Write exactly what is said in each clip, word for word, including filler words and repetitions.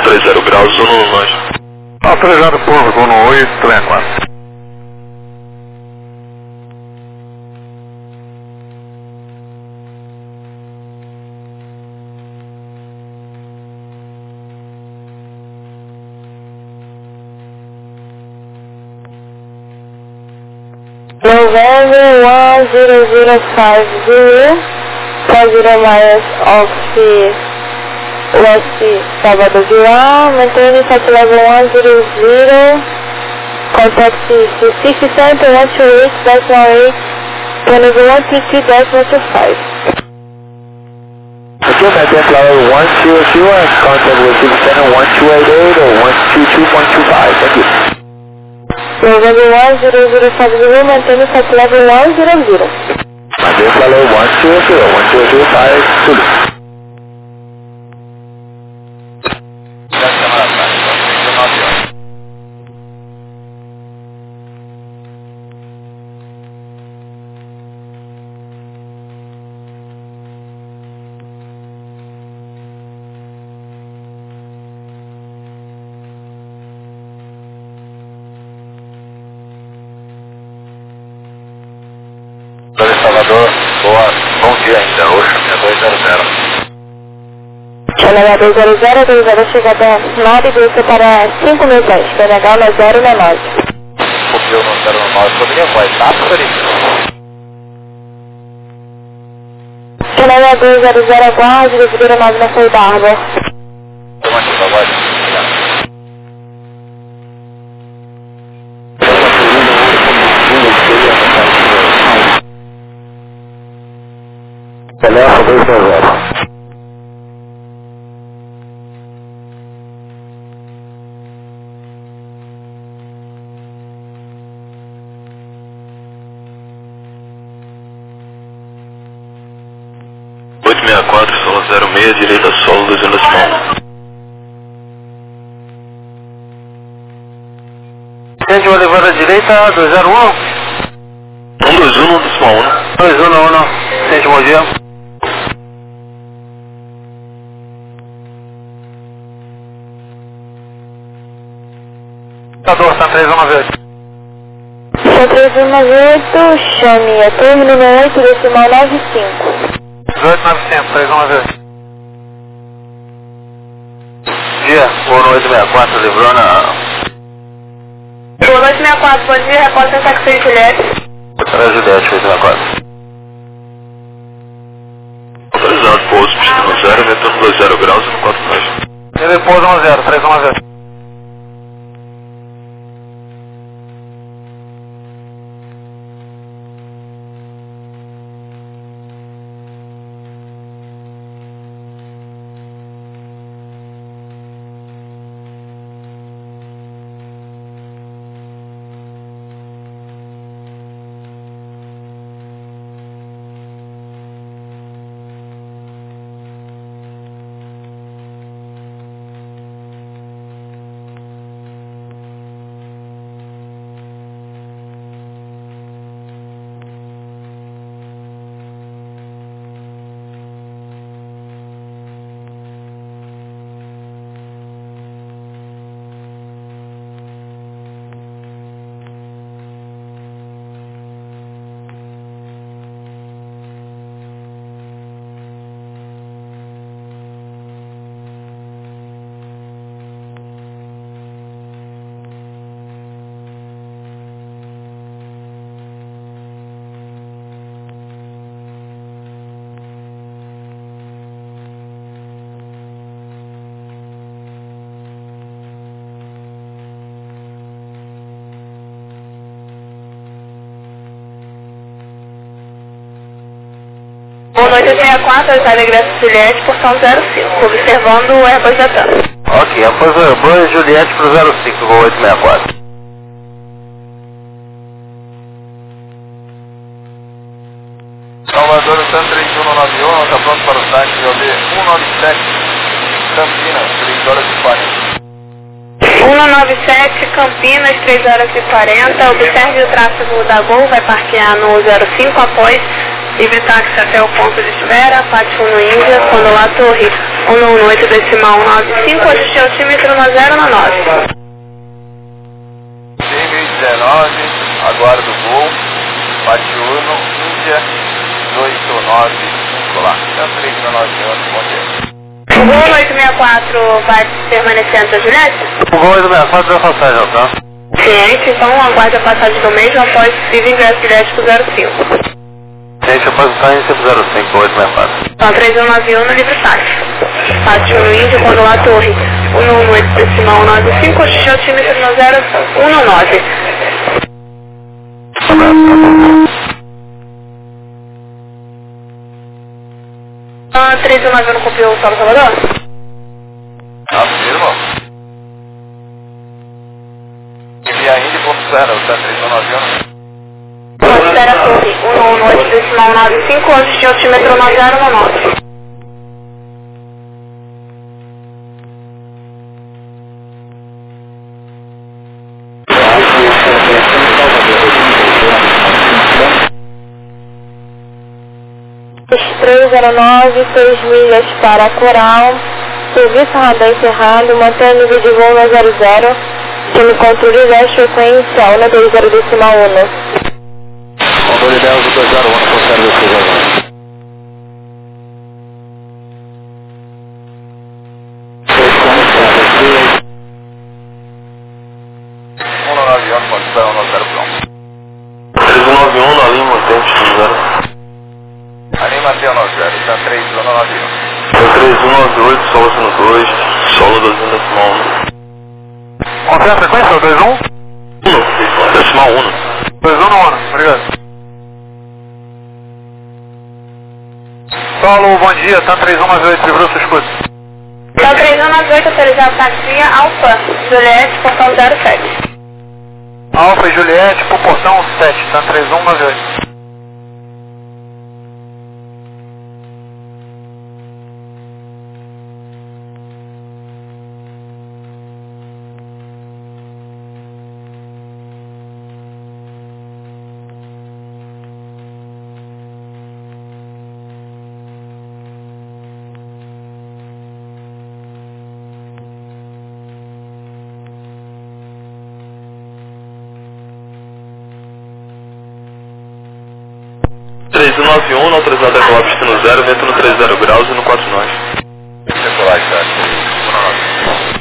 três zero graus, Zona um nós. Autorizado por Zona oito, três quatro. November one zero zero five zero, four zero miles of the West Salvador Villa, maintain flight level one zero zero, contact six seven one two eight decimal eight, runway one two two decimal two five. Okay, maintain level one zero zero and contact with six seven one two eight eight or one two two point two five, thank you. November one zero zero five zero, maintain flight level one zero zero. Maintain flight level one zero zero, one zero zero five, Zulu. Salvador, boa, bom dia ainda, Ocean dois zero zero. Canadá dois zero zero, dois zero chegada nove, desce para cinco mil pés, P N H no zero nove. Copiou no zero nove, poderia voar, tá, Felipe? Canadá dois zero zero, aguarde, zero nove na saída da Arbor. Como é que tá, vai? Telefone dois zero zero. oito seis quatro, solo zero seis, direita solo, dois anos mão. Gente, vou levar à direita, dois zero um. um dois um, um decimal um. dois um um, gente, bom dia. Tá três um nove oito. Tá três um nove oito, chame, é término no oito, decimal nove cinco. dezoito nove cinco, três um nove oito. Dia, boa noite, sessenta e quatro, livrou na... Boa noite, sessenta e quatro, bom dia, repórter taxi Juliette. Era Juliette, oito sessenta e quatro. Autorizado, pouso, pista no zero, ventando dois zero graus, no quatro nós. Ele pouso um zero, três um nove oito. Boa noite, sessenta e quatro, Itália Graça Juliette, portão zero cinco, observando o Airbus da TAM. Ok, após o Airbus, Juliette pro zero cinco, voo oito seis quatro. Salvador, TAM três um nove um, está pronto para o táxi O B cento e noventa e sete, Campinas, três horas e quarenta. cento e noventa e sete, Campinas, três horas e quarenta, observe o tráfego da Gol, vai parquear no zero cinco após livre táxi até o ponto de espera, Pátio no Índia, quando lá Torre. um um oito decimal nove cinco, ajuste altímetro na zero na nove. C mil e dezenove, aguardo o voo, Batiuno, Índia, oito nove cinco lá. Então, três mil novecentos, bom dia. O voo oito seis quatro vai permanecer na Juliette? O voo oito seis quatro vai passar já, tá? Ciente, então aguarde a passagem do mesmo após possível ingresso direto zero cinco. Gente, a passagem sempre zero cinco, oito seis quatro. Então, três um nove um no livre táxi. Pátio no Índio, quando lá torre. um um oito decimal nove cinco, ajuste altímetro na zero um nove. Ah, três um nove um não copiou o São Salvador? Afirma. Envia Índia ponto zero, tá três um nove um. Considera a torre. um um oito decimal nove cinco, ajuste altímetro na zero nove. três zero nove, seis milhas para Coral, serviço radar encerrado, mantenha nível de voo na zero zero, time controle leste frequência um dois zero decimal um. Controle Delta dois zero um, conserva o dois zero um. um nove um, pode esperar um nove zero pronto. três um nove um na Lima, tem zero. Anima até o nove zero, está três um nove um. Tem três um nove oito, solo sendo dois, solo dois um decimal um. Qual é a frequência? dois um? um, decimal um. dois um no ano, obrigado. Solo, bom dia, tá três um nove oito, vibrou sua escuta. Então, três um nove oito, autorizado taxia, Alfa, Juliette, portão zero sete. Alfa e Juliette, por portão sete, tá três um nove oito. três um nove um, autorizado a decolar destino zero, vento no três zero graus e no quatro nós. Decolar, tá?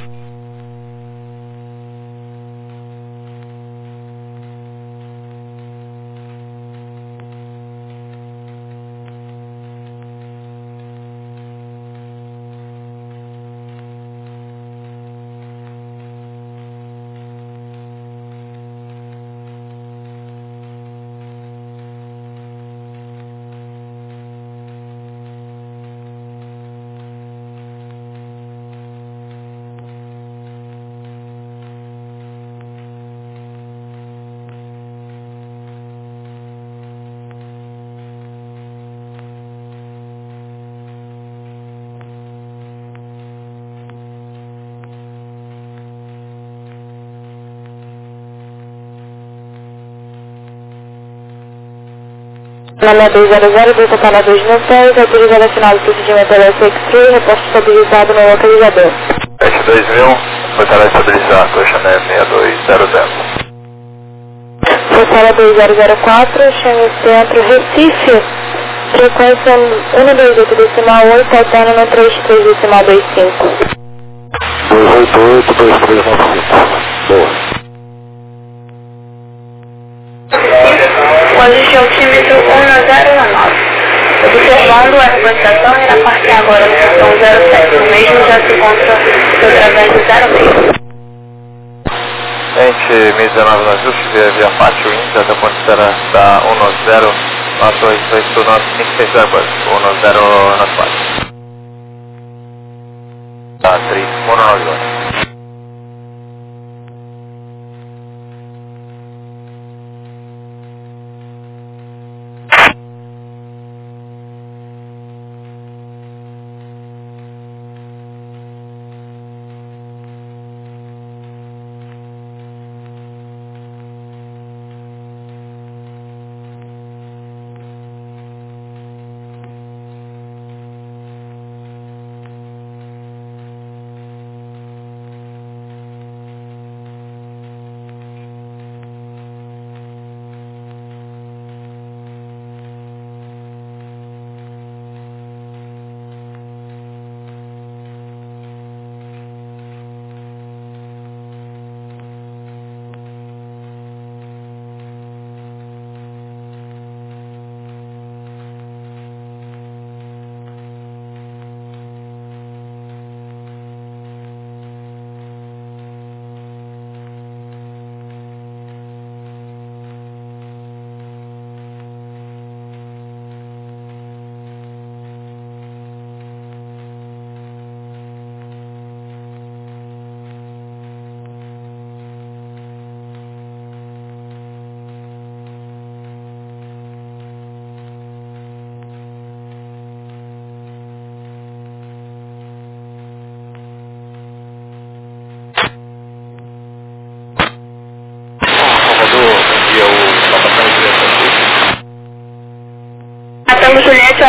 Na dois zero zero, Delta Canal dois mil e seis, autorizado assinar o procedimento L S X-Ray, reposto estabilizado no localizador. sete dois mil, foi tela estabilizar, coxa neve seis dois zero zero. Forçada dois zero zero quatro, chame centro Recife, frequência um dois oito decimal oito, alterna no três três decimal dois cinco. dois oito oito, dois três nove cinco. Boa. Ajuste altímetro um zero nove. Observando a regulamentação e na parte agora no portão zero sete. O mesmo já se encontra através do zero seis. Gente, mil e dezenove no ajuste, via, via pátio Índia, da ponte será da um nove zero, nove oito oito nove cinco seis zero, um nove zero nove quatro. Tá, três um nove oito.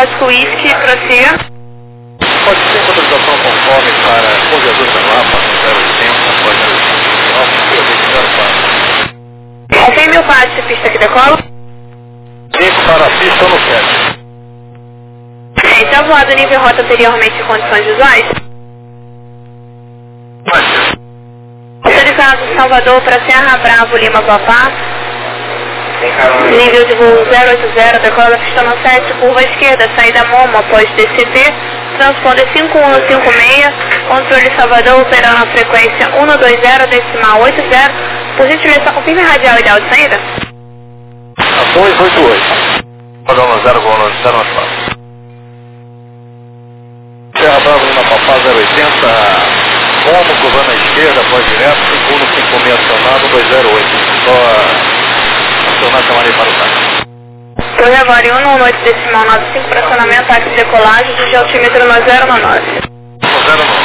Oscar Whisky, prossiga. Pode ser motorização conforme para corredor da Lapa, zero oitenta, após zero oitenta, É cem mil passos de pista que decola? cinco para a pista no sete. É, então voado nível rota anteriormente em condições visuais? Pode ser. Autorizado Salvador para Serra Bravo, Lima, Papá. Nível de voo zero oitenta, decola da pista no sete, curva esquerda, saída Momo após D C T, transponder cinco um cinco seis, controle Salvador operando a frequência um dois zero, decimal oito zero, por gentileza, confirme a radial ideal de saída. dois oito oito. Padrão zero, voo no zero nove quatro. Serra Bravo, Lima, Papá, zero oitenta, Momo, curvando à esquerda, após direto, cinco um cinco seis acionado, dois zero oito. Só acionar, chamar aí para o táxi. Torre Avariuno, um oito decimal nove cinco, para acionamento, táxi decolagem, de altímetro no zero nove nove. zero nove.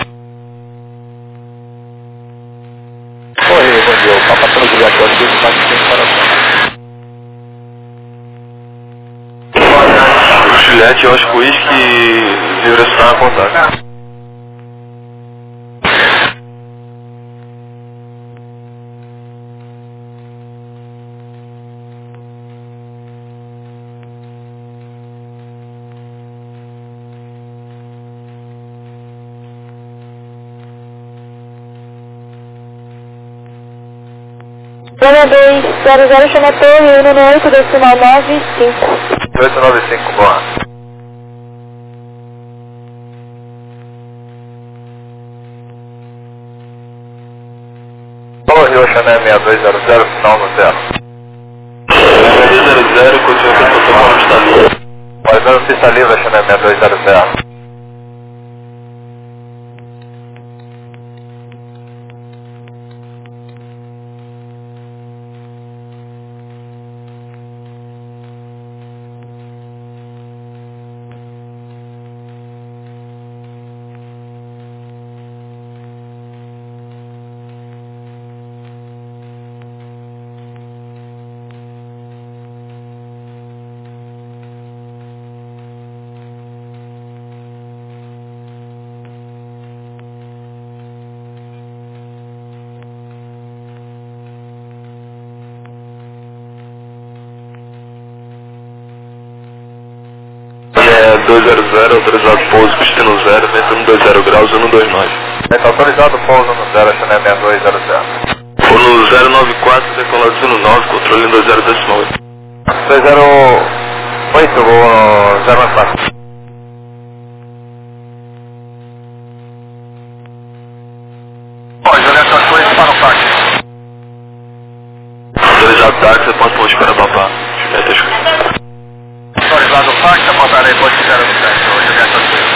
Oi, bom dia, o Papatrão Juliette, eu acho que ele vai ter para Juliette, Oscar Whisky, direção a contato. Zona dois zero zero, chama Torre Uno no oito decimal nove cinco. oito nove cinco, boa. Alô, Rio Chanel seis dois zero zero, final no zero. seis zero zero, continua com o protocolo de Thalita. Paisano pista livre, Chanel seis dois zero zero. dois zero zero, autorizado pouso, destino zero, vento um dois zero graus, um dois nove. É autorizado pouso no zero, Chanel seis dois zero zero. Vou no zero nove quatro, decolado no nove, controle dois zero decimal oito. dois zero oito, vou no zero nove quatro. Ó, Juliette, as coisas para o táxi. Autorizado táxi, ponto por espera papá. Juliette, escuta. Autorizado o táxi, apontarei ponte zero no sete, hoje eu quero saber.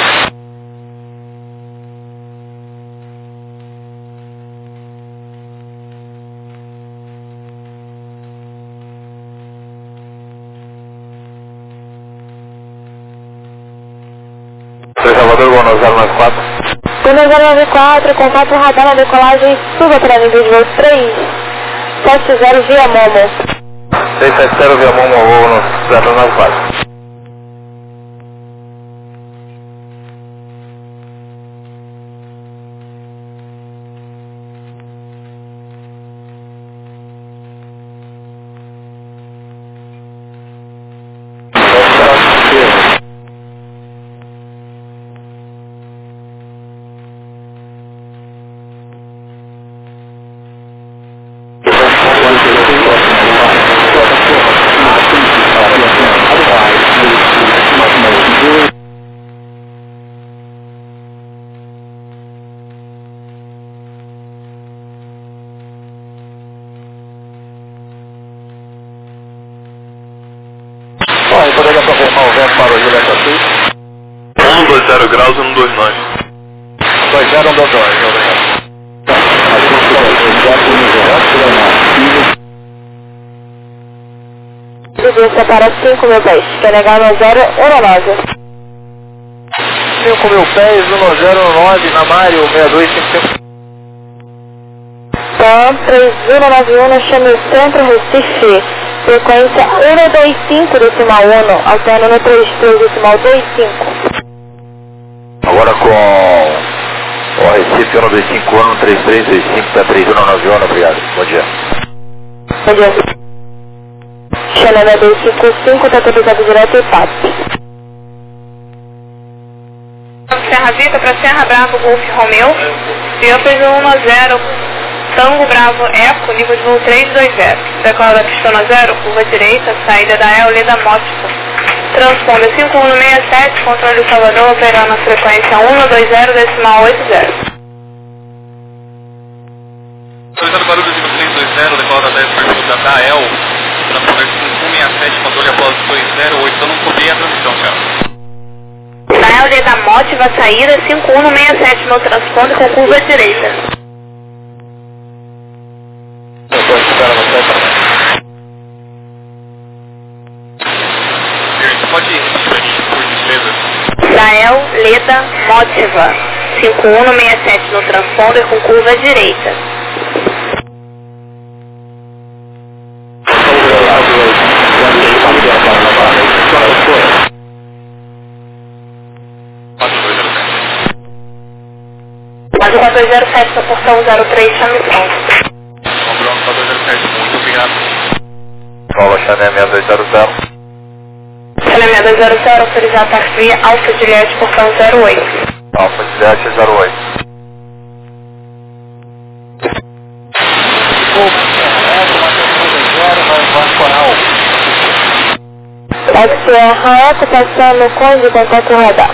Salvador, vou no zero nove quatro. Zona zero nove quatro, contato radar na decolagem, suba para nível de voo três sete zero via Momo. três sete zero via Momo, vou no zero nove quatro. Bom, poderia confirmar o vento para o Juliette Assis? um dois zero graus, um dois nove. dois zero um dois dois, obrigado. Desça para cinco mil pés, quer negar no zero um nove. cinco mil pés, um zero nove, na Mário, seis dois cinco cinco. Tá, três zero nove um, chame Centro Recife, Frequência um dois cinco decimal um, alterno no três três decimal dois cinco. Agora com o Recife um dois cinco um, três três dois cinco, tá três um nove um, obrigado. Bom dia. Bom dia. Xanana dois cinco cinco, tá autorizado direto e P A P. Serra Vita para Serra Bravo, Golf Romeu, Viapas um zero, Tango Bravo Eco, nível de voo três dois zero. Decola da pistona zero, curva direita, saída da El Leda Mótica. Transponder cinco um seis sete, controle de Salvador, operando a frequência um dois zero decimal oito zero. Autorizado barulho nível três dois zero, decola da dez pergunta da El, transponder cinco um seis sete, controle após dois zero oito, eu não cobrei a transmissão, cara. Da L da Mótiva, saída cinco um seis sete, meu transponder com curva direita. Eu estou esperando você também. Pode repetir pra mim, por gentileza? Dael Leda Mótiva, cinco um seis sete no transponder com curva direita. quatro dois zero sete, na portão zero três, chame pronto. Comprando quatro dois zero sete, muito obrigado. Paula Chané seis dois zero zero. Chané seis dois zero zero, autorizado taxi Alfa Juliette, portão zero oito. Alfa Juliette zero oito. Pode ser a Eco, passando com de contato radar.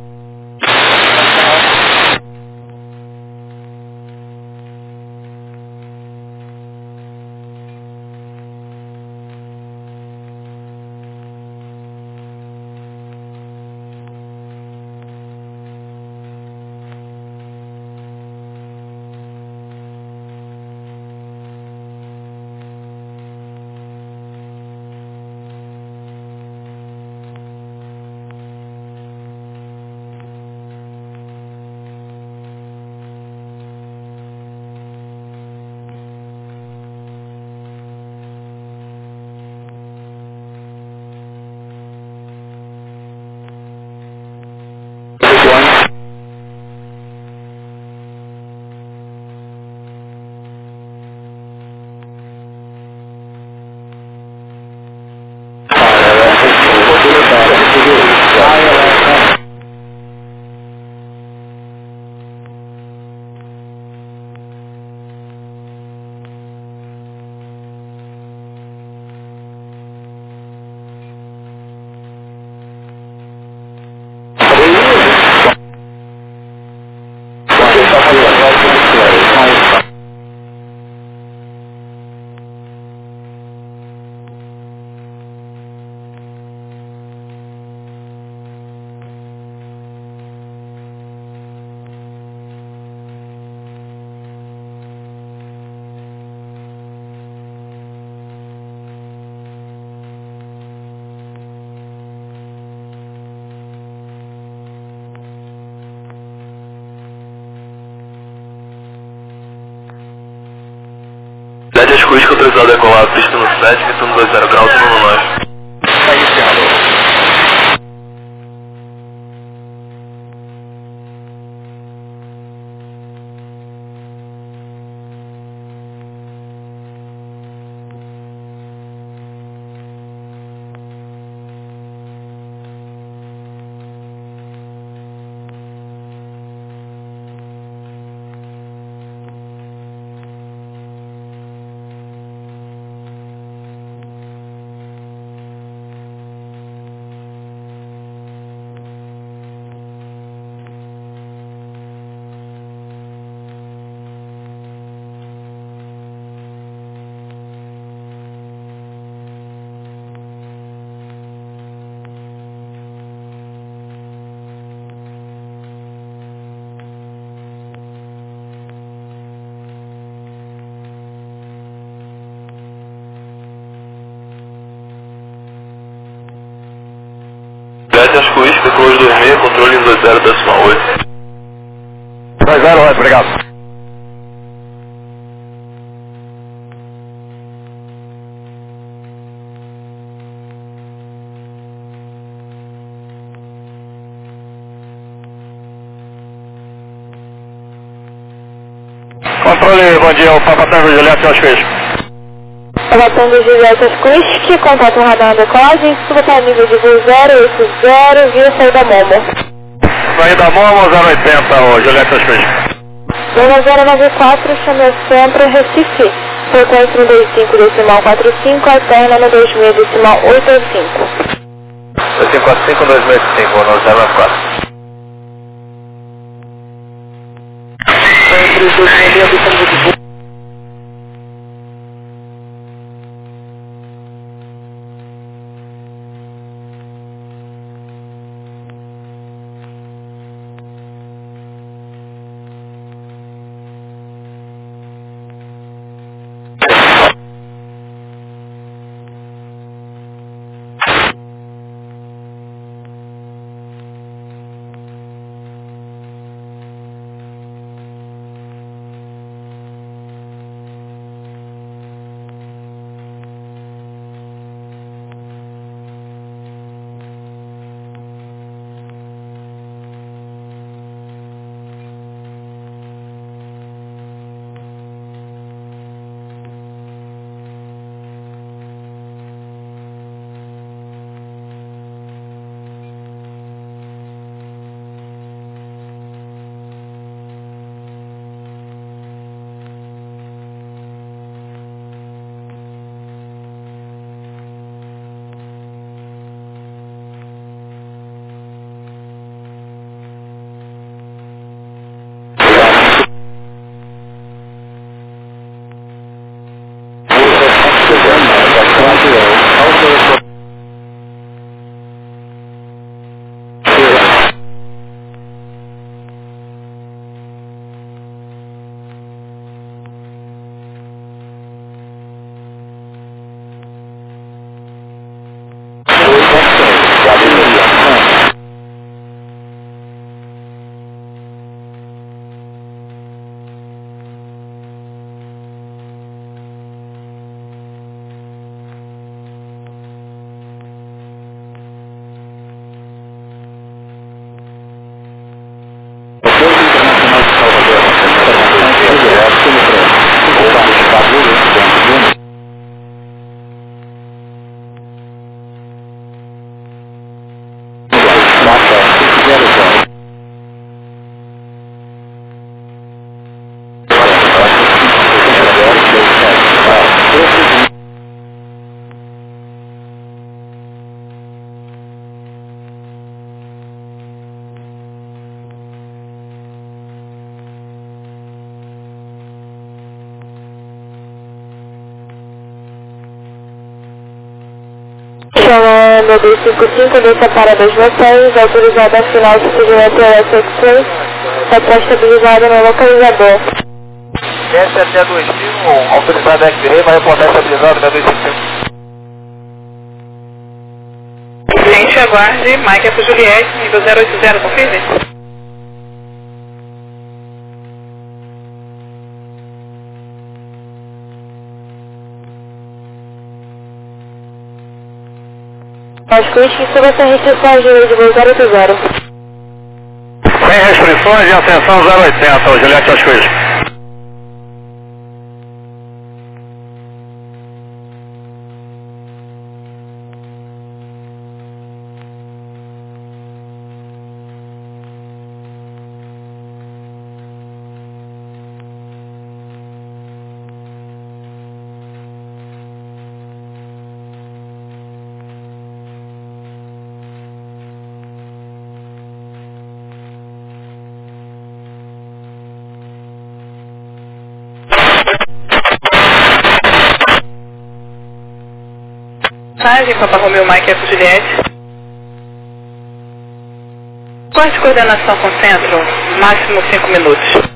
Dede Ascusco, autorizado a decolar a pista no sete, retorno dois zero graus no nove. Está iniciado. Dede Ascusco, decolar dois seis, controle dois zero decimal oito. dois zero oito, obrigado. Controle, bom dia, o Papa Tango Juliette, aos fez. Papa Tango Juliette, Squisky, contato radar na decolagem, suba para nível de voo zero oito zero, via saída Momo. Saída Momo, zero oitenta, o Juliette, aos fez. Momo zero nove quatro, chama sempre Recife, frequência no dois cinco decimal quatro cinco, alterna no dois mil decimal oito cinco. dois cinco quatro cinco, dois seis cinco, no zero nove quatro. Entre os dois mil e chamando dois cinco cinco, desça para dois vocês, autorizado a final do segmento S X está pré-estabilizado no localizador. Desce até dois mil, autorizado X-Ray, vai reportar estabilizado até dois cinco cinco. Cliente, aguarde, Mike é pro Juliette, nível zero oito zero, confirme. As Squisky, suba sem restrições de de voo zero oito zero. Sem restrições e atenção zero oitenta, o Juliette aos Squisky. Mensagem, Papa Romeo Mike é pro Juliette. Corte de coordenação com centro, máximo cinco minutos.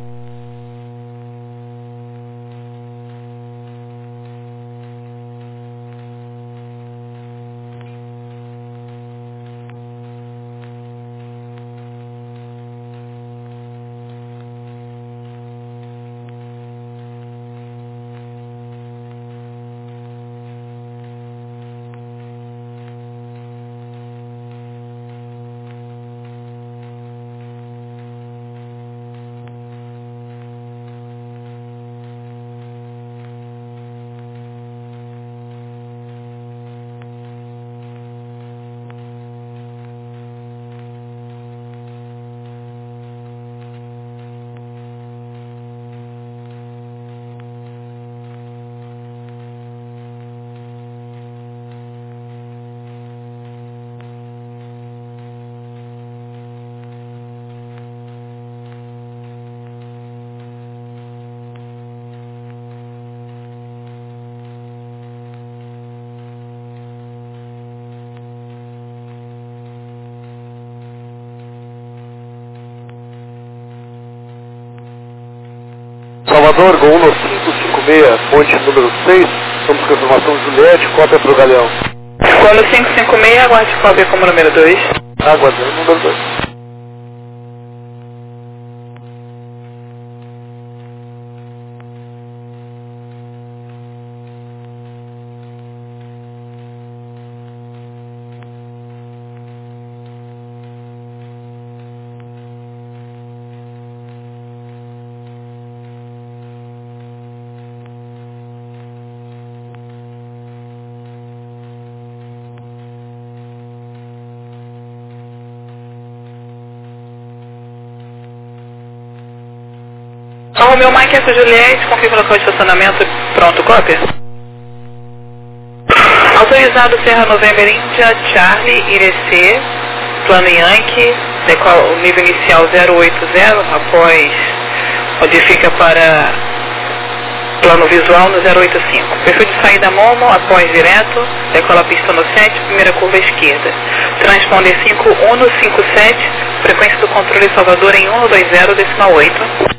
Salvador, Gol um cinco cinco seis, ponte número seis, estamos com a informação Juliette, cópia para o Galeão. Gol cinco cinco seis, aguarde cópia como número dois. Aguardando o número dois. São Romeu Mike Eco Juliette, confirma o local de estacionamento, pronto, cópia. Autorizado Serra November Índia, Charlie, Irecê, plano Yankee, decola o nível inicial zero oito zero, após modifica para plano visual no zero oito cinco. Perfil de saída Momo, após direto, decola pista no sete, primeira curva esquerda. Transponder cinco um cinco sete, frequência do controle Salvador em um dois zero, decimal oito.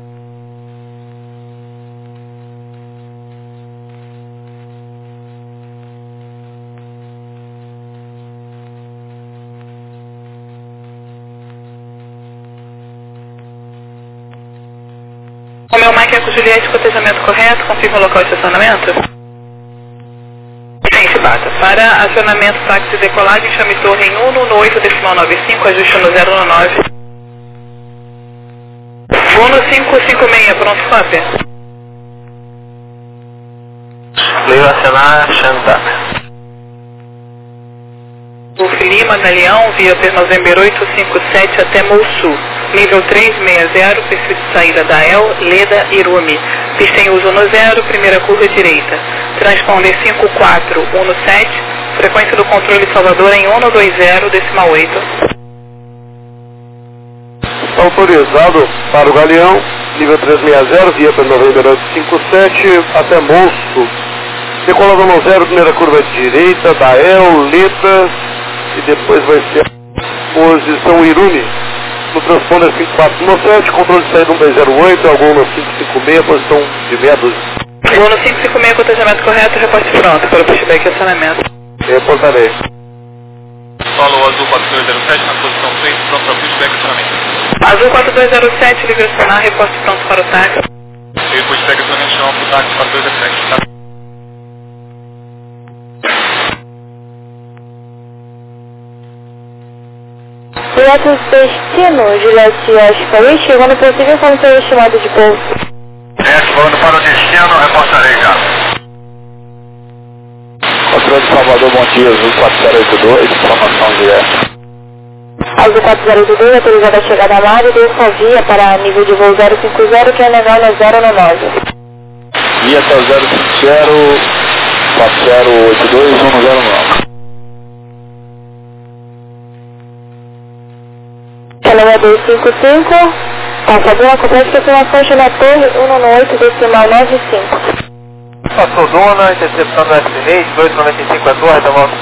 Romeu Mike Eco Juliette, cotejamento correto, confirma o local de estacionamento? Sim, Chibata. Para acionamento táxi de decolagem, chame torre em um no oito decimal noventa e cinco, ajuste no zero no nove. um cinco cinco seis, pronto, cópia. Leio acionar, chame táxi. Golf Lima, Galeão, via per November oito cinco sete até Mosul. Nível trezentos e sessenta, perfil de saída da E L, Leda, Irumi. Pista em uso no zero, primeira curva direita. Transponder cinco quatro um sete, frequência do controle Salvador em um dois zero, decimal oito. Autorizado para o Galeão, nível trezentos e sessenta, via per November oito cinco sete até Mosul. Decolado no zero, primeira curva direita da E L, Leda, e depois vai ser a posição Irumi. No transponder cinco quatro um sete, controle de saída um dois zero oito, algum no cinco cinco seis, posição de meia dúzia. Gol no cinco cinco seis, cotejamento correto, reporte pronto, para o pushback e acionamento. Reportarei. Solo azul quatro dois zero sete, na posição três, pronto para pushback e acionamento. Azul quatro dois zero sete, livre acionar, reporte pronto para o táxi. E pushback e acionamento chama para o táxi quatro dois zero sete, tá? Direto destino, Juliette Oscar, chegou no possível como seu estimado de pouso. É, voando para o destino, reportarei já. Controle de Salvador, bom dia, Azul quatro zero oito dois, informação direta. Azul quatro zero oito dois, autorizada a chegada a mar e desça via para nível de voo zero cinco zero, que é legal no zero no nove. Via até o zero cinco zero, quatro zero oito dois, um zero nove. Canal dois cinco cinco, passador, acompanha a informação, chama torre um no oito, decimal nove cinco. Passou dona, interceptando o estimate, dois noventa e cinco é torre, tá bom?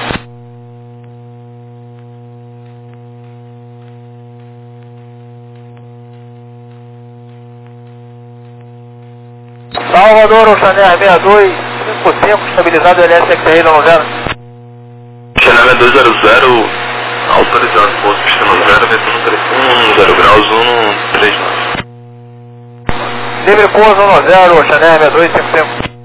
Salvador, o Chanel sessenta e dois, cinco cinco, estabilizado L S X R no zero. Chanel dois zero zero, autorizado, posto pista no zero, um zero graus, um três nove. Livre pouso um no zero, Chanel sessenta e dois, cinco cinco.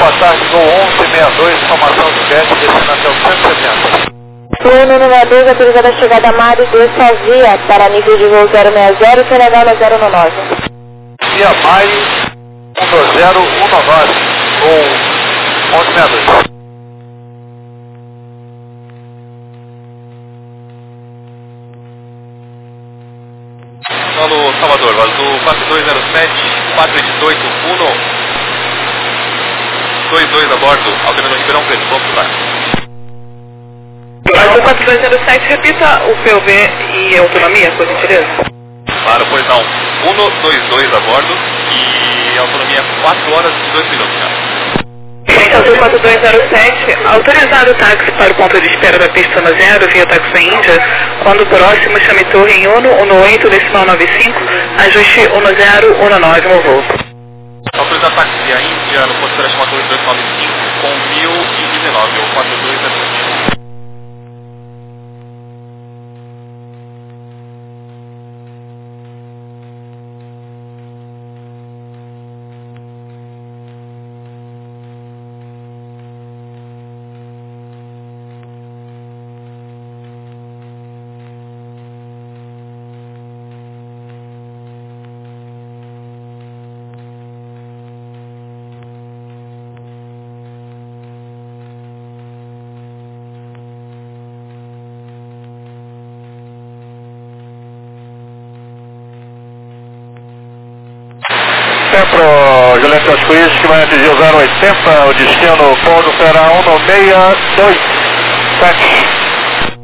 boa tarde, Gol onze sessenta e dois, formação de jet, descendo até o cento e setenta. Fluindo número dois, autorizada a chegada Mário de Sazia para nível de voo zero seis zero, Senegal no zero um nove. Via Maio, um dois zero um nove, Gol onze sessenta e dois. Solo Salvador, vazou quatro dois zero sete, quatro dezoito, um, dois dois a bordo, alternando Ribeirão Preto, ponto lá. Vazou quatro dois zero sete, repita o P O V e autonomia, por gentileza. Claro, pois não. um dois dois a bordo e autonomia quatro horas e dois minutos, cara. Frente ao quatro dois zero sete, autorizado o táxi para o ponto de espera da pista no zero via Taxi Índia, quando próximo chame torre em um um oito, decimal nove cinco, ajuste um zero um nove no voo. Autorizado táxi via Índia no ponto de espera chama torre dois nove cinco com mil e dezenove, ou quatro dois zero sete. Centro Juliette das Cruzes, que vai atingir o zero oitenta, o destino Pouso será um seis dois sete.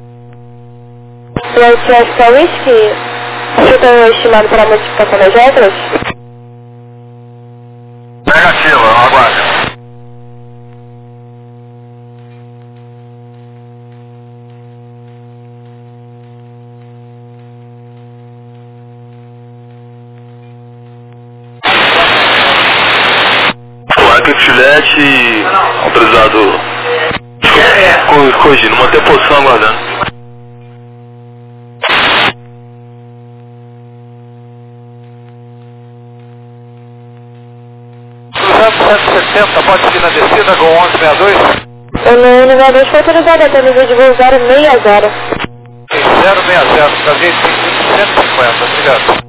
Flight Oscar Whisky, chuta estimado para a modificação das letras? Negativa, aguarde. Juliette, autorizado, corrigindo, manter posição aguardando. cento e setenta, pode seguir na descida, Gol onze sessenta e dois. O meu nível dois foi autorizado até nível de voo zero seis zero. zero seis zero, Brasil cento e cinquenta, obrigado.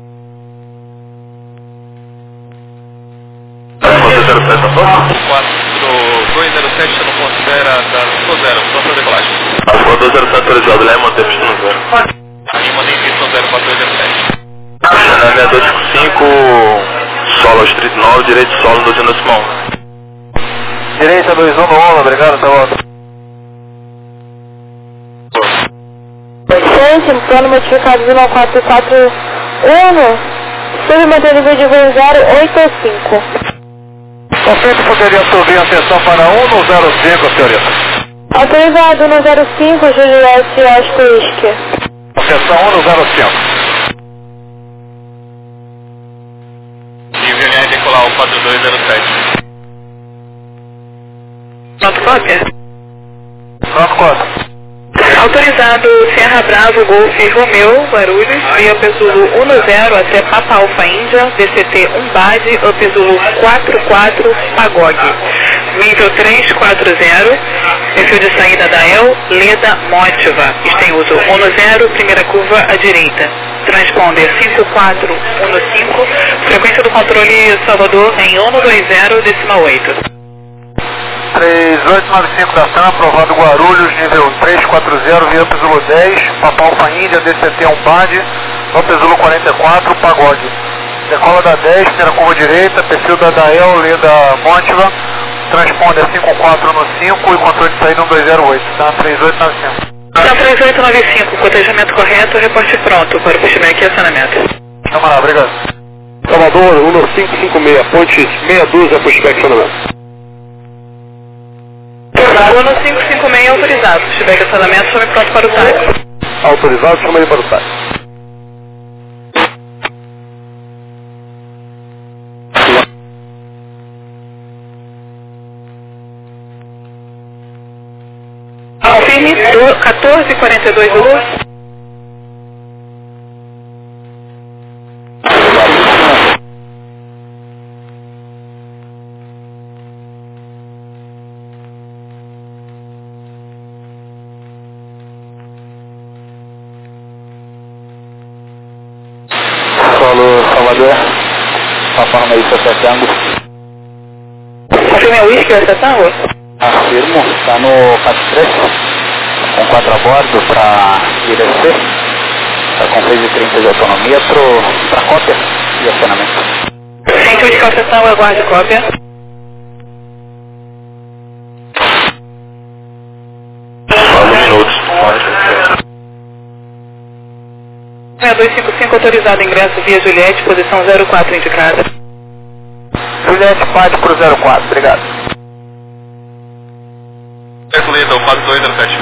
quatro dois zero sete, não considera da cinco zero, pronto a decolagem. As quatro dois zero sete autorizado, lá e manter pista no zero. E mandei pista zero quatro dois zero sete. Chanel seis dois cinco cinco, solo aos trinta e nove, direito solo doze decimal. Direita dois um no obrigado, até volta. Gente, plano modificado de um quatro quatro um, submanter nível de voo zero oito cinco. O feito poderia subir a atenção para um no zero cinco, senhorita. Autorizado no zero cinco, Juliette Oscar Whisky. Atenção um no zero cinco. E o V N R decolar o quatro dois zero sete. Pronto, cópia? Pronto, quatro. Autorizado Sierra Bravo, Golf Romeu, Guarulhos, via Zulu um zero até Papa Alfa Índia, D C T um B A D, Zulu quatro quatro, Pagog. Nível três quatro zero, perfil de saída da El, Leda Motiva. Está em uso um zero, primeira curva à direita. Transponder cinco quatro um cinco, frequência do controle Salvador em um dois zero, decimal oito. três oito nove cinco da S A M, aprovado Guarulhos, nível três quatro zero, via Zulu dez, Papa Alfa Índia, D C T um B A D, Zulu quarenta e quatro, Pagode. Decola da dez, primeira curva direita, perfil da Dael, Leda Motiva, transponder cinco quatro um cinco e controle de saída um dois zero oito, tá? três oito nove cinco. Tá três oito nove cinco, cotejamento correto, reporte pronto para o pushback e acionamento. Vamos lá, obrigado. Salvador, um cinco cinco seis, ponte meia dúzia, pushback e acionamento. Uno cinco cinco seis autorizado. Pushback e acionamento, chame pronto para o táxi. Autorizado, chama ele para o táxi. Confirme quatorze quarenta e dois Zulu. Papa Romeo sete Tango. Confirme o whisky, essa Tango? Afirmo, está no P A C três, com quatro a bordo para I R C, está com seis e trinta de autonomia para cópia e acionamento. Centro de captação, aguarde cópia. nove minutos. seis dois cinco cinco autorizado ingresso via Juliette, posição zero quatro indicada. Juliette, parte para o zero quatro, obrigado. Circulita, o quatro dois zero sete.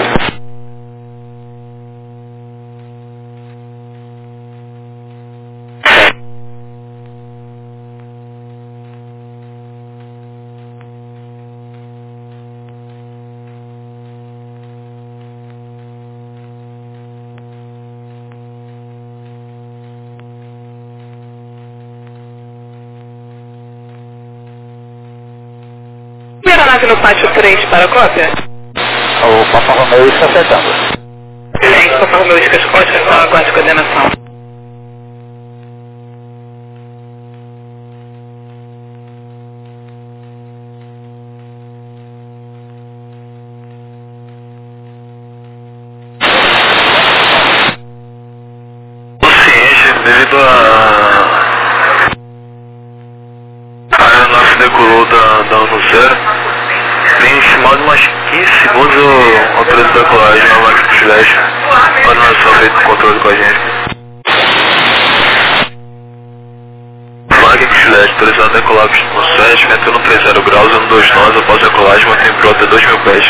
Primeira nave no pátio três para cópia. O Papa Romeo está acertando. Gente, Papa Romeo Scott, então aguarde coordenação. Consciente, devido a a aeronave decolou da, da ONU zero, tem estimado umas quinze segundos o autorizado da decolagem na máquina de flash, para não ser feito controle com a gente. Máquina de flash, autorizado a decolar com sete, metendo trinta graus, um dois nós, após a decolagem, mantém por até dois mil pés.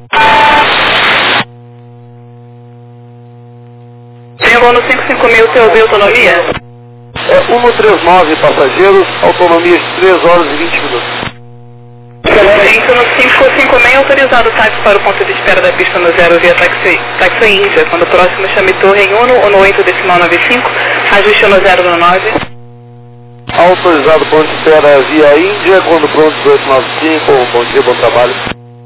Tem voo no cinco cinco mil, T O B, autonomia? É um no trinta e nove passageiros, autonomia de três horas e vinte minutos. Centro no cinco cinco seis, autorizado o táxi para o ponto de espera da pista no zero via táxi, táxi Índia, quando próximo chame torre em uno ou no oito decimal nove cinco, ajuste no zero no nove. Autorizado ponto de espera via Índia, quando pronto dezoito nove cinco, bom dia, bom trabalho.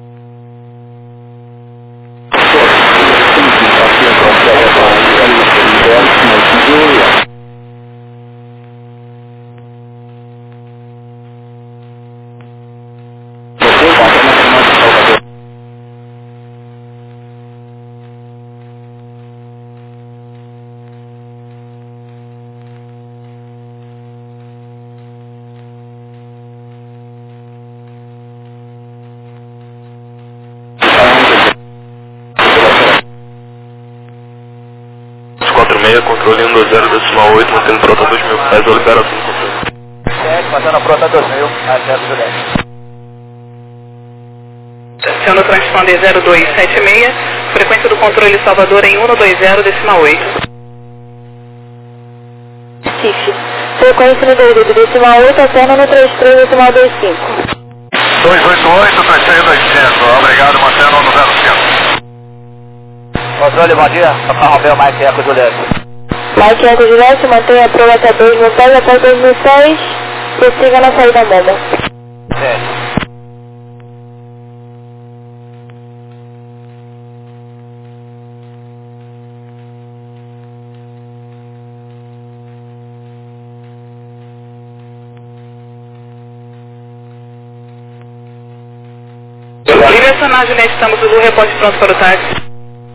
Controle um dois zero decimal oito, mantendo prota dois mil pés, ou libera tudo controle. sete, mantendo a prota dois mil, acesso Juliette. Aciona o transponder zero dois sete seis, frequência do controle Salvador em um dois zero decimal oito. C I F. Frequência no D decimal oito, aciona no trinta e três decimal vinte e cinco. dois oito oito, trinta e três oitocentos, obrigado, mantendo no zero cinco. Controle, bom dia. Papa Romeo, Mike Eco Juliette. Mike Eco Juliette, mantenha a prova até dois mil pés, após dois mil pés, prossiga na saída Momo. Certo. Direcionar, Juliette, estamos no reporte pronto para o táxi.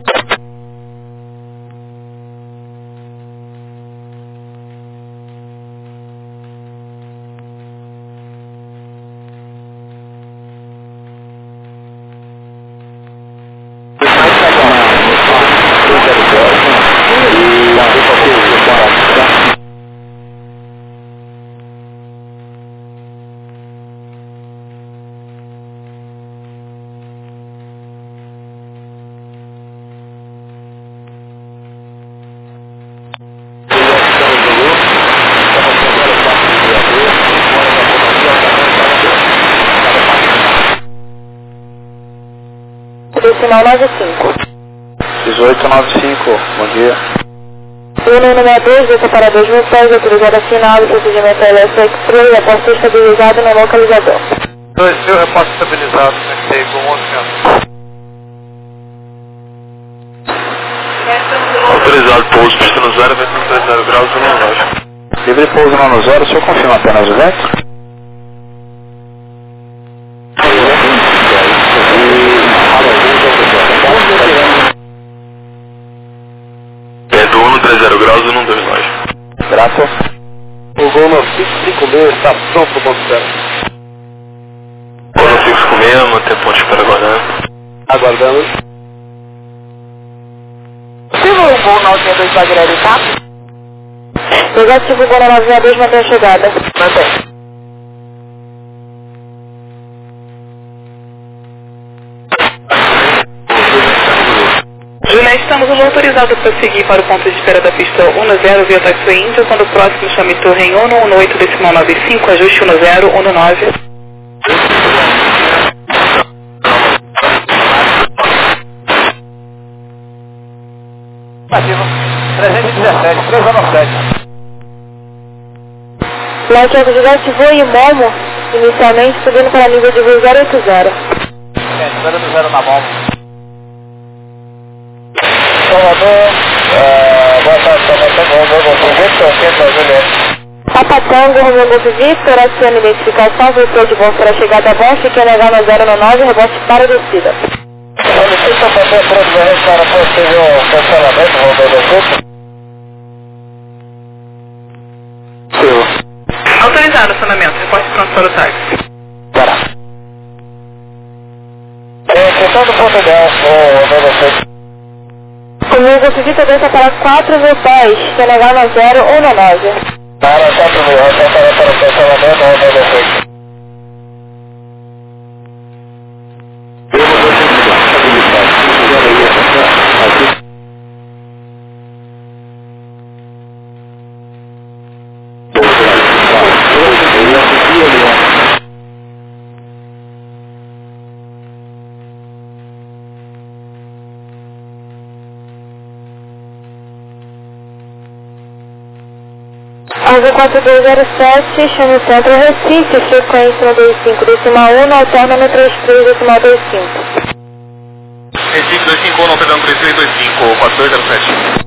Decimal nove cinco. dezoito nove cinco, bom dia. Uno número dois, volta para dois mil pés, autorizado assinado, procedimento L S X-Ray, após ser estabilizado no localizador. dois mil, repórter estabilizado, sextei com onze centos. Autorizado pouso, pista no zero, vento no trinta graus, um nós. Livre pouso nono zero, o senhor confirma apenas o vento? É do um três zero graus e não dois nove. Graças. O voo nove cinco cinco seis está pronto para o ponto zero. Voo nove cinco cinco seis, manter ponte para aguardando. Aguardando. Ativa o voo nove seis dois Bagreiro, tá? Negativo o voo nove seis dois, mantém a chegada. Mantém. Juliette, estamos no autorizado para seguir para o ponto de espera da pista um zero via taxiway Índia, quando o próximo chame torre em Uno, Uno oito, decimal nove cinco, ajuste um zero, Uno nove. Ativo. trezentos e dezessete, três zero sete. Flight Eco Juliette, voo em Momo, inicialmente subindo para nível de voo zero oito zero. É, zero do zero na mão. Salvador, boa tarde, Salvador, Golfo Victor, Centro Juliette. Papa Tango, Romeu Golfo Victor, aciona identificação, vetor de voo para a chegada a bordo, fica N H no zero nove nove, rebote para a descida. Solicita fazer a transferência para possível cancelamento, Romeu Golfo. Sim. Autorizado, acionamento. Reporte pronto para o táxi. Para. É, questão do ponto dez, Romeu Golfo. Comigo, Golfo Victor, desça para quatro mil pés, N H no zero um nove. Para quatro mil, até para para o cancelamento, Romeu Golfo. Azul quatro dois zero sete, chama o centro Recife, frequência no dois cinco decimal um, alterna no trinta e três decimal vinte e cinco. Recife dois cinco um, não perdão, trinta e três vinte e cinco, quatro dois zero sete.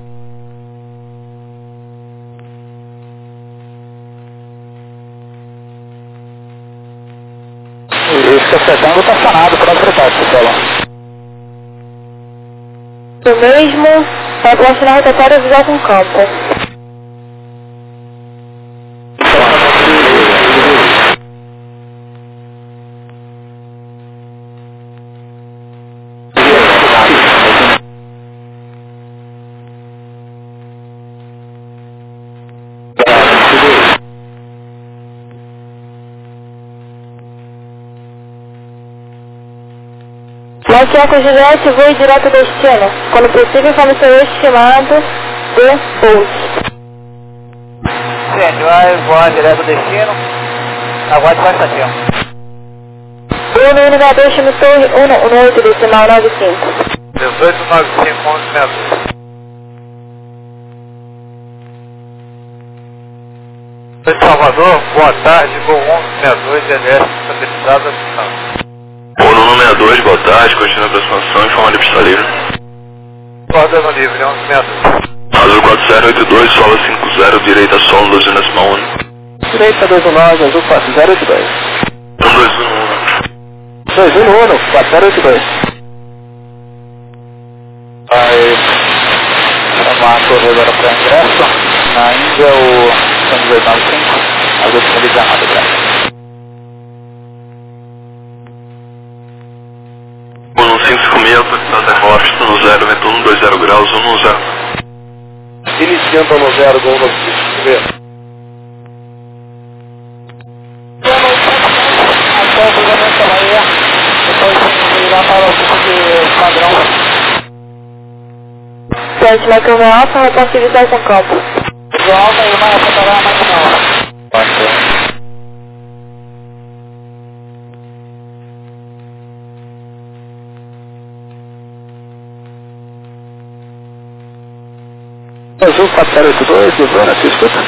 Esse cafetão está sanado para enfrentar esse salão. O mesmo, para plastinar rotatória visual com campo. Flight Eco Juliette, voe direto ao destino. Quando possível, informe seu estimado de pouso. Sim, a gente vai voar direto ao destino. Aguarde bastante tempo. Uno N H dois, chame torre um um oito decimal nove cinco. dezoito nove cinco onze metros. Oi, Salvador, boa tarde, voo onze sessenta e dois, G L S, estabilizado, acionado. Voo no sessenta e dois, boa tarde, continua a aproximação, informa de pista livre. Cordão livre, onze sessenta e dois. Azul quatro zero oito dois, sola cinco zero, direita solo dois um decimal um. Direita dois um nove, azul quatro zero oito dois. um dois um um. dois um um, quatro zero oito dois. Vai chamar a torre agora para ingresso. Na Índia, o cento dois nove cinco, azul cento e dezenove graus. um cinco cinco seis, aproximando da Rocha, no zero, vento um dois zero graus, um zero. Iniciando no zero, voo nove cinco cinco seis. Até o cruzamento da Bahia, depois irá para o tipo de padrão. Frente Macron Alfa, reporte visual com campo. O alta e o Maia Patará, mais não. Pode. Azul quatro zero oito dois, Luzona, se escuta.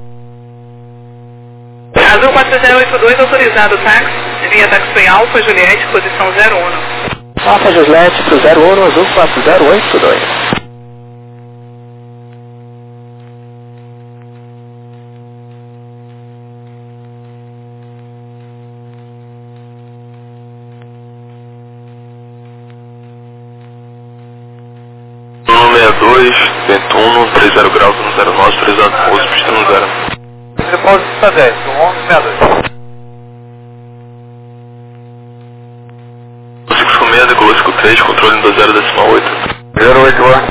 Azul quatro zero oito dois, autorizado táxi, via taxiway Alfa Juliette, posição zero um. Alfa Juliette pro zero um, Azul quatro zero oito dois. dois, vento um, três zero graus, um zero nove, três zero onze, pista no zero. Depósito dez, onze sessenta e dois. cinco cinco seis, decolou cinco três, controle no dois zero decimal oito. zero oito lá.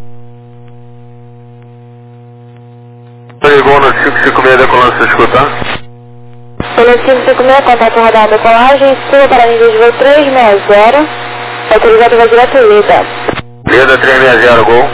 Chegou no cinco cinco seis, decolando, você escutar? Pelo cinco cinco seis, contato radar decolagem, suba para nível de voo três seis zero, autorizado vai direto Lida. Lida três seis zero, gol.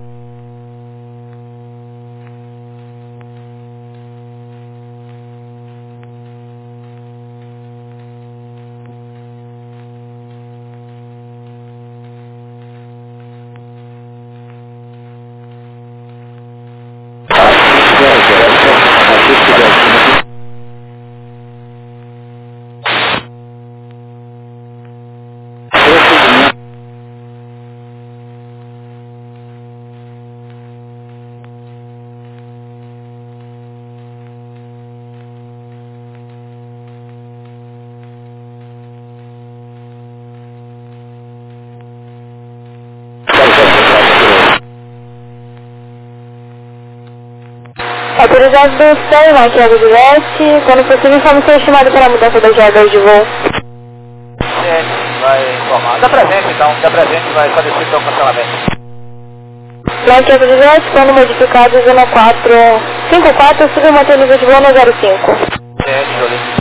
Autorizado do céu, Mike Água de Leste, quando possível informe seu estimado para a mudança das regras de voo. Gente, vai informar. Dá presente então, dá presente, vai fazer o seu cancelamento. Mike Água de Leste, quando modificado, zona quatro cinco quatro, subiu manter nível de voo no zero cinco. Gente, Jolie.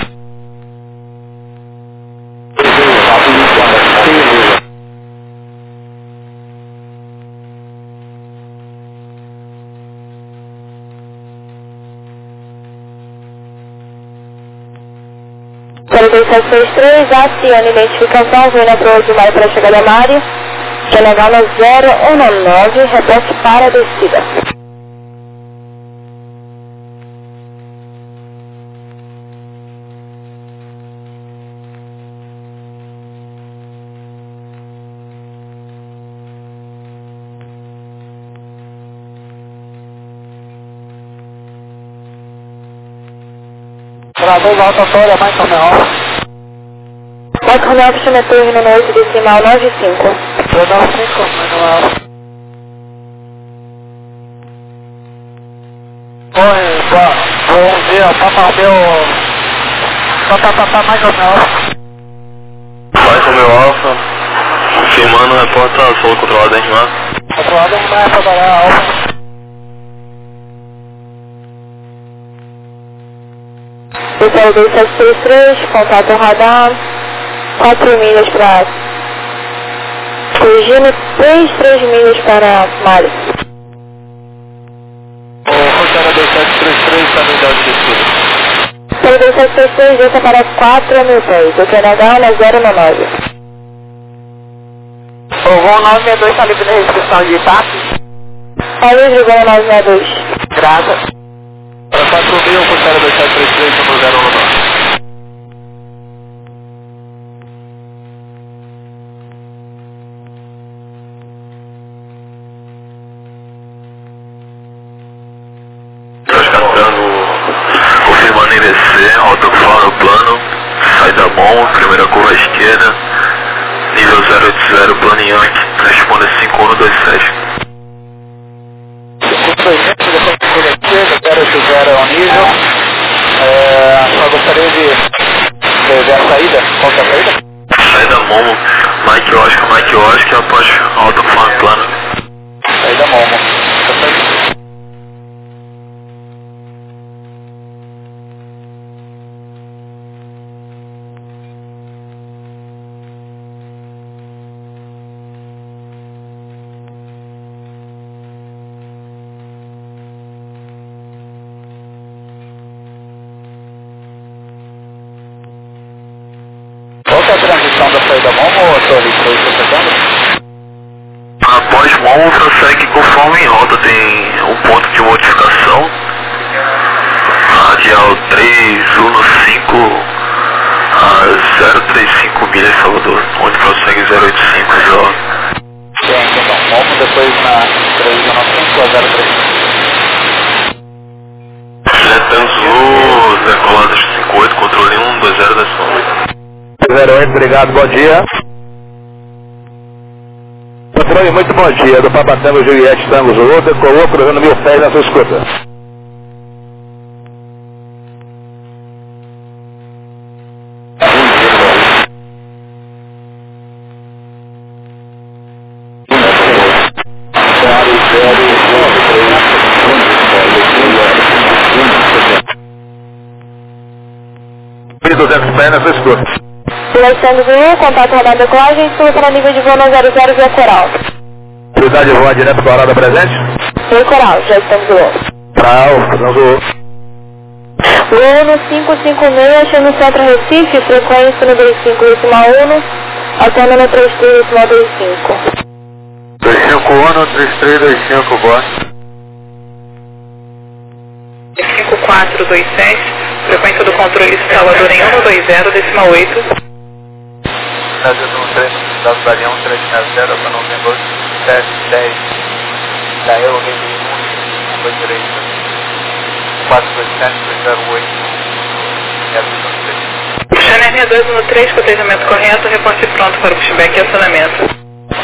quarenta e sete sessenta e três, acione identificação, vem na prova de maio para a chegada a Mari, que é legal no zero um nove, reporte para a descida. Travou a rotatória, mais Romeo. Mike Romeo, chama turno no oito decimal nove cinco. Eu dou cinco, Manuel. Oi, bom dia, Papa meu... Papa, papa, mais Romeo. Mais Romeo Alfa, filmando, reporta solo controlado em mar. Controlado em mar, para Alfa. Pessoal dois sete três três, contato radar, quatro milhas para Regina, três, três milhas para Mari. O Rotara dois sete três três, está no unidade de descida. Pessoal dois sete três três, desça para quatro mil pés, o Q N H na zero nove. O voo nove seis dois está livre de restrição de táxi. Aí o voo nove seis dois. Graças. Para quatro mil, Rotara dois sete três três, número zero nove. Confirmando em D C, rota fora plano, saída bom, primeira curva à esquerda, nível zero oito zero, plano Yankee, responda cinco um dois sete. zero oito zero é o nível. É, só gostaria de, de ver a saída. Qual que é a saída? Saída Momo, Mike Oscar, Mike Oscar, após alta forma plana. Saída Momo. Perfeito. Da saída Momo ou Torre foi processando? Após Momo, prossegue conforme em rota, tem um ponto de modificação, radial três um cinco a zero três cinco milhas Salvador, onde prossegue zero oito cinco Jó. Sim, então Momo depois na três um cinco a zero três cinco. Jetão Zulu, decoladas cinco oito, controle um dois zero decimal oito. zero oito, obrigado, bom dia. Controle, muito bom dia. Do Papa Tango Juliette Tango Zulu, decolou cruzando mil pés na sua escuta. duzentos pés na sua escuta. Alexandre Zulu, contato radar decolagem, sul para nível de voo no zero zero via Coral. Prioridade de voar direto para a hora da presente? Via Coral, já estamos no Coral, estamos no Voo no cinco cinco seis, chama no Centro Recife, frequência no dois cinco decimal um, atendo no trinta e três decimal vinte e cinco. dois cinco um, trinta e três vinte e cinco, boa. cinco quatro dois sete, frequência do controle Salvador em um dois zero decimal oito. Brasil do três, Cidade do Galeão, três zero zero, para novembro, sete dez, da eu, alguém de um, dois direita, quatro dois sete, dois zero oito, e a visão três. Channel R dois um três, cotejamento correto, reporte pronto para o pushback e acionamento.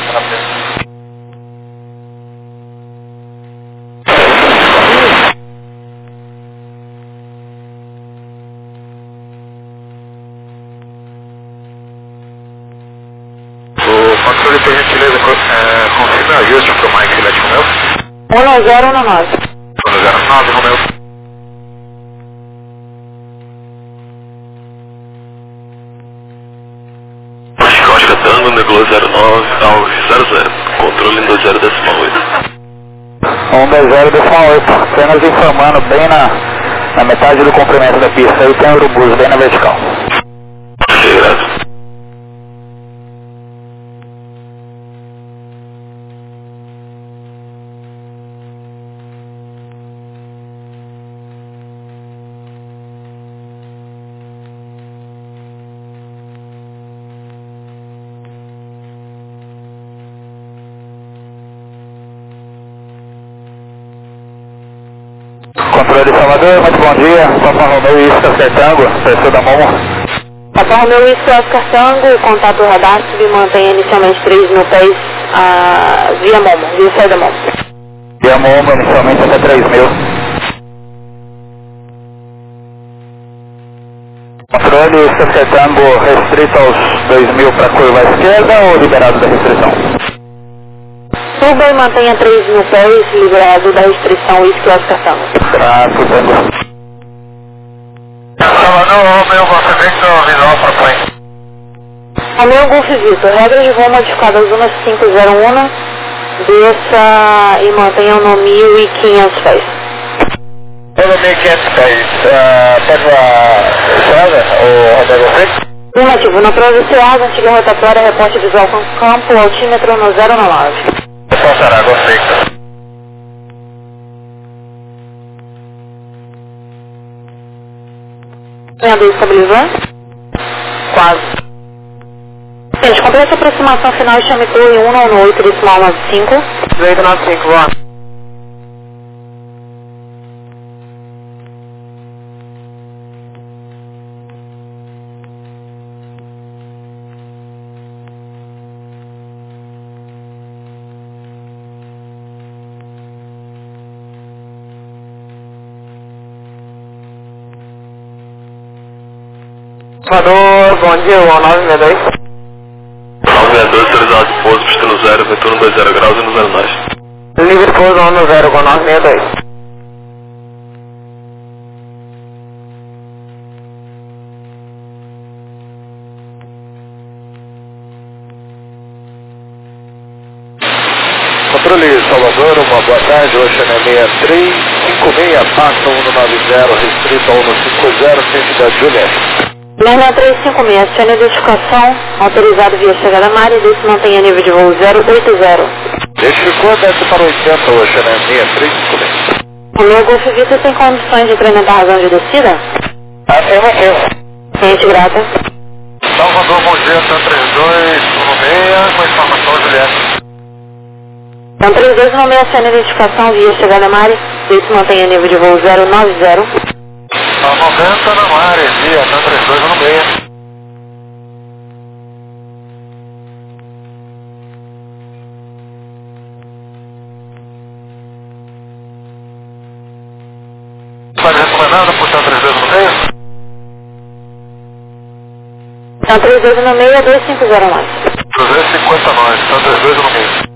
Controle, por gentileza, é, confirma ajuste para o Mike Silete Romeu. um zero um nove. um zero nove, Romeu. Oscar Tango, Negula zero nove, Alves zero zero, controle em dois zero decimal oito. um dois zero decimal oito, apenas informando bem na, na metade do comprimento da pista, aí tem o urubus bem na vertical. Obrigado. Controle de Salvador, muito bom dia. Papa Romeu e Isca Sertango, perfil da Momo. Papa Romeu e Oscar Tango, contato radar, sub mantém inicialmente três mil pés uh, via Momo, via saída Momo. Via Momo, inicialmente até três mil. Controle Isca Sertango, restrito aos dois mil para a curva esquerda ou liberado da restrição? Suba e mantenha três mil pés, liberado da restrição Isca Oscar Tango. Trato, Tango. Salvador, Romeu, você vem com visual frequência. Romeu Golf Vitor, regras de voo modificadas uma cinco zero um, desça e mantenha no mil e quinhentos pés. Pelo mil e quinhentos pés, pode a estrada ou rodar você? Negativo, na prova Ceasa, antiga rotatória, reporte visual com campo, altímetro no zero nove. Pessoal Sarago, aceita. Vendo estabilizar? Quase. Gente, completa a aproximação final e chame torre um nove oito decimal nove cinco. oito nove cinco, boa. Salvador, bom dia, o nove seis dois. nove seis dois, autorizado de pouso, pista no zero, retorno dois zero graus e no zero nós. Livre pouso no zero com nove seis dois. Controle Salvador, uma boa tarde, Ocean seis três cinco seis, passa um no nove zero, restrito a um no cinco zero, frente da Juliette. Lembra três cinco seis, acione a identificação, autorizado via chegada Mari, desse mantenha nível de voo zero oito zero. Identificou, desce para oitenta, Ocean seis três cinco seis. O meu Golf Vitor tem condições de incrementar a razão de descida? Afirmativo. Gente grata. Salvador, bom dia, T trinta e dois, um seis, com informação, Juliette. Então três dois um seis, acione a identificação via chegada Mari, desse mantenha nível de voo zero nove zero. A noventa na área, dia, T trinta e dois, um seis. Então três dois no meio é dois cinco zero mais. duzentos e cinquenta nós, então dois dois no meio.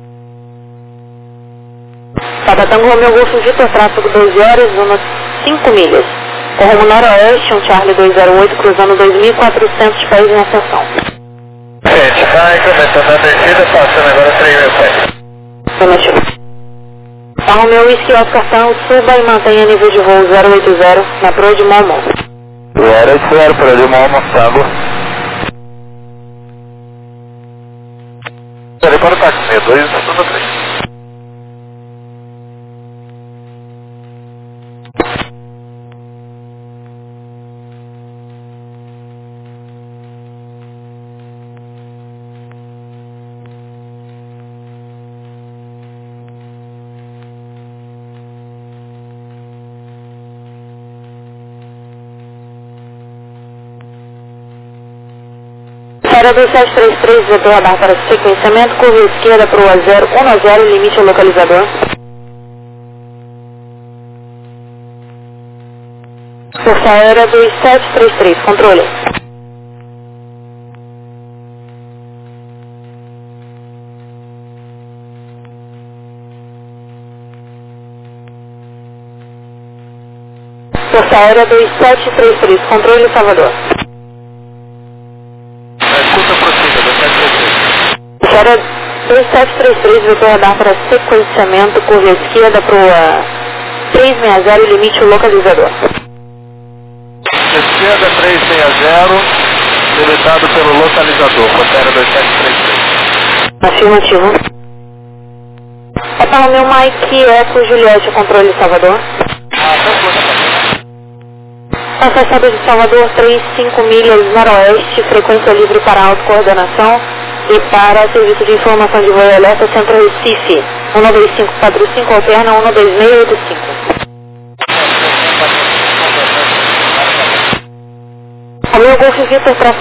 Papa Tango Romeo Golfo Vitor, tráfego doze horas, zona cinco milhas. Com rumo noroeste, um Charlie dois zero oito, cruzando dois mil e quatrocentos pés em ascensão. Gente, está incrementando a descida, passando agora três mil pés. Afirmativo. Tá Romeo Whisky Oscar Tango, suba e mantenha nível de voo zero oito zero na proa de Momo. zero oito zero, proa de Momo, Tango. Peraí para o táxi, sessenta e dois, tudo três. Era dois sete três três, V T radar para sequenciamento, curva esquerda para o A zero um zero, limite ao localizador. Força aérea dois sete três três, controle. Força aérea dois sete três três, controle Salvador. Era dois sete três três, V T radar para sequenciamento, curva esquerda para o três seis zero, limite o localizador. Esquerda três seis zero, limitado pelo localizador, Pantera dois sete três três. Afirmativo. Papa Romeo Mike Eco Juliette, controle Salvador. Afastado de Salvador, três cinco milhas noroeste, frequência livre para autocoordenação e para serviço de informação de voo e alerta Centro Recife, um nove cinco quatro cinco alterna um dois seis oito cinco. Romeo Golf Vitor,